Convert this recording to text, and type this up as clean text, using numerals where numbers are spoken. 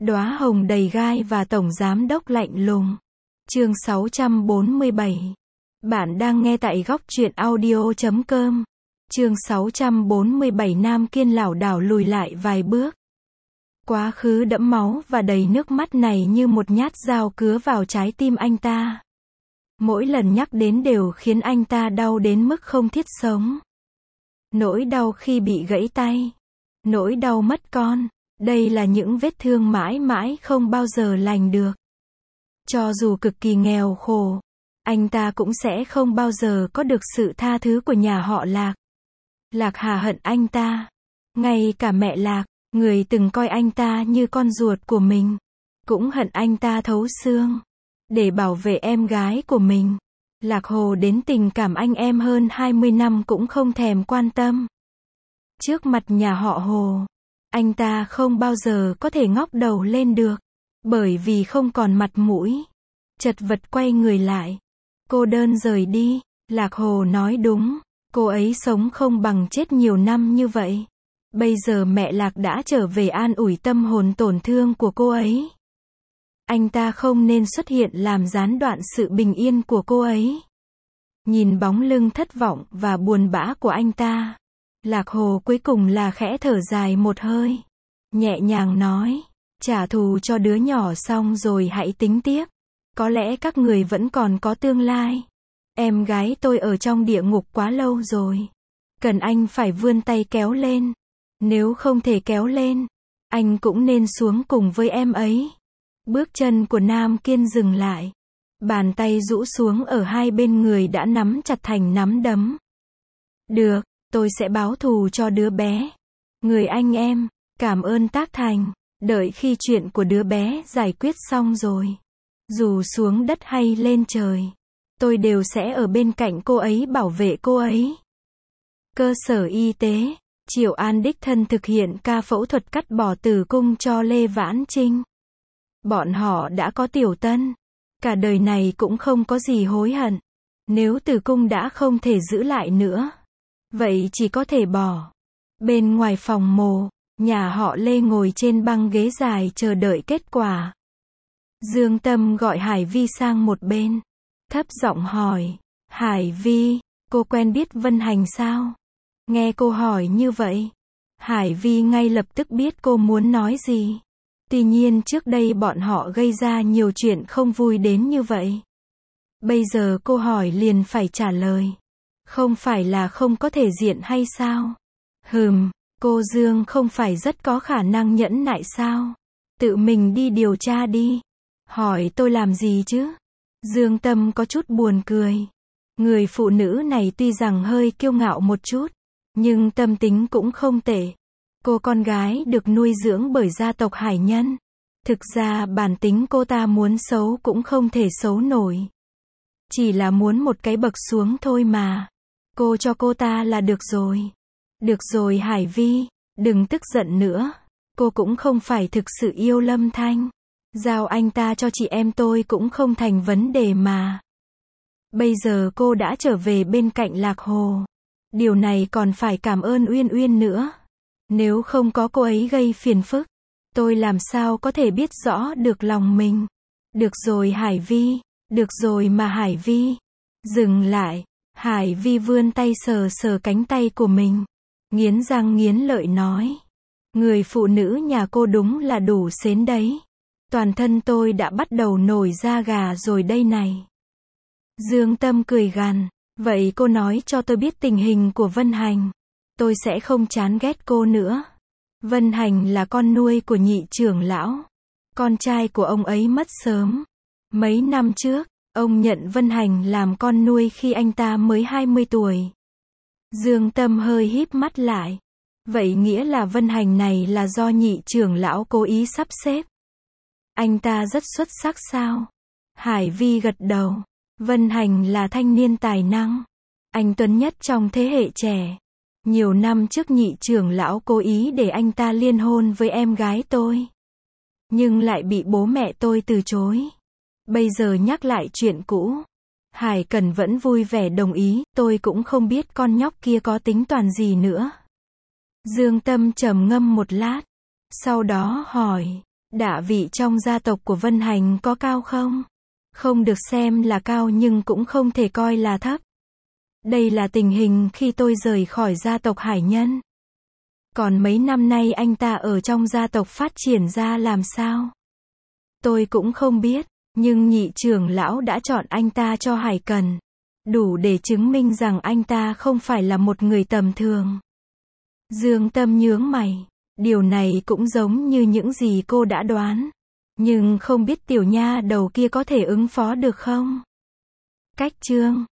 Đóa hồng đầy gai và tổng giám đốc lạnh lùng. Chương 647. Bạn đang nghe tại góc truyện audio.com. Chương 647. Nam Kiên lảo đảo lùi lại vài bước. Quá khứ đẫm máu và đầy nước mắt này như một nhát dao cứa vào trái tim anh ta. Mỗi lần nhắc đến đều khiến anh ta đau đến mức không thiết sống. Nỗi đau khi bị gãy tay. Nỗi đau mất con. Đây là những vết thương mãi mãi không bao giờ lành được. Cho dù cực kỳ nghèo khổ, anh ta cũng sẽ không bao giờ có được sự tha thứ của nhà họ Lạc. Lạc Hà hận anh ta. Ngay cả mẹ Lạc, người từng coi anh ta như con ruột của mình, cũng hận anh ta thấu xương. Để bảo vệ em gái của mình, Lạc Hồ đến tình cảm anh em hơn 20 năm cũng không thèm quan tâm. Trước mặt nhà họ Hồ, anh ta không bao giờ có thể ngóc đầu lên được, bởi vì không còn mặt mũi. Chật vật quay người lại, cô đơn rời đi. Lạc Hồ nói đúng, cô ấy sống không bằng chết nhiều năm như vậy. Bây giờ mẹ Lạc đã trở về an ủi tâm hồn tổn thương của cô ấy. Anh ta không nên xuất hiện làm gián đoạn sự bình yên của cô ấy. Nhìn bóng lưng thất vọng và buồn bã của anh ta, Lạc Hồ cuối cùng là khẽ thở dài một hơi, nhẹ nhàng nói, trả thù cho đứa nhỏ xong rồi hãy tính tiếp. Có lẽ các người vẫn còn có tương lai. Em gái tôi ở trong địa ngục quá lâu rồi. Cần anh phải vươn tay kéo lên. Nếu không thể kéo lên, anh cũng nên xuống cùng với em ấy. Bước chân của Nam Kiên dừng lại. Bàn tay rũ xuống ở hai bên người đã nắm chặt thành nắm đấm. Được, tôi sẽ báo thù cho đứa bé. Người anh em, cảm ơn tác thành. Đợi khi chuyện của đứa bé giải quyết xong rồi, dù xuống đất hay lên trời, tôi đều sẽ ở bên cạnh cô ấy bảo vệ cô ấy. Cơ sở y tế, Triệu An đích thân thực hiện ca phẫu thuật cắt bỏ tử cung cho Lê Vãn Trinh. Bọn họ đã có tiểu tân, cả đời này cũng không có gì hối hận. Nếu tử cung đã không thể giữ lại nữa, vậy chỉ có thể bỏ. Bên ngoài phòng mổ, nhà họ Lê ngồi trên băng ghế dài chờ đợi kết quả. Dương Tâm gọi Hải Vi sang một bên, thấp giọng hỏi, Hải Vi, cô quen biết Vân Hành sao? Nghe cô hỏi như vậy, Hải Vi ngay lập tức biết cô muốn nói gì. Tuy nhiên trước đây bọn họ gây ra nhiều chuyện không vui đến như vậy. Bây giờ cô hỏi liền phải trả lời. Không phải là không có thể diện hay sao? Cô Dương không phải rất có khả năng nhẫn nại sao? Tự mình đi điều tra đi. Hỏi tôi làm gì chứ? Dương Tâm có chút buồn cười. Người phụ nữ này tuy rằng hơi kiêu ngạo một chút, nhưng tâm tính cũng không tệ. Cô con gái được nuôi dưỡng bởi gia tộc Hải Nhân. Thực ra bản tính cô ta muốn xấu cũng không thể xấu nổi. Chỉ là muốn một cái bậc xuống thôi mà. Cô cho cô ta là được rồi. Được rồi Hải Vi, đừng tức giận nữa. Cô cũng không phải thực sự yêu Lâm Thanh. Giao anh ta cho chị em tôi cũng không thành vấn đề mà. Bây giờ cô đã trở về bên cạnh Lạc Hồ. Điều này còn phải cảm ơn Uyên Uyên nữa. Nếu không có cô ấy gây phiền phức, tôi làm sao có thể biết rõ được lòng mình. Được rồi Hải Vi, được rồi mà Hải Vi. Dừng lại, Hải Vi vươn tay sờ sờ cánh tay của mình. Nghiến răng nghiến lợi nói. Người phụ nữ nhà cô đúng là đủ xến đấy. Toàn thân tôi đã bắt đầu nổi da gà rồi đây này. Dương Tâm cười gằn. Vậy cô nói cho tôi biết tình hình của Vân Hành. Tôi sẽ không chán ghét cô nữa. Vân Hành là con nuôi của nhị trưởng lão. Con trai của ông ấy mất sớm. Mấy năm trước, ông nhận Vân Hành làm con nuôi khi anh ta mới 20 tuổi. Dương Tâm hơi híp mắt lại. Vậy nghĩa là Vân Hành này là do nhị trưởng lão cố ý sắp xếp. Anh ta rất xuất sắc sao? Hải Vi gật đầu. Vân Hành là thanh niên tài năng. Anh tuấn nhất trong thế hệ trẻ. Nhiều năm trước nhị trưởng lão cố ý để anh ta liên hôn với em gái tôi. Nhưng lại bị bố mẹ tôi từ chối. Bây giờ nhắc lại chuyện cũ. Hải Cần vẫn vui vẻ đồng ý. Tôi cũng không biết con nhóc kia có tính toán gì nữa. Dương Tâm trầm ngâm một lát. Sau đó hỏi. Đả vị trong gia tộc của Vân Hành có cao không? Không được xem là cao nhưng cũng không thể coi là thấp. Đây là tình hình khi tôi rời khỏi gia tộc Hải Nhân. Còn mấy năm nay anh ta ở trong gia tộc phát triển ra làm sao? Tôi cũng không biết, nhưng nhị trưởng lão đã chọn anh ta cho Hải Cần. Đủ để chứng minh rằng anh ta không phải là một người tầm thường. Dương Tâm nhướng mày. Điều này cũng giống như những gì cô đã đoán. Nhưng không biết tiểu nha đầu kia có thể ứng phó được không? Cách chương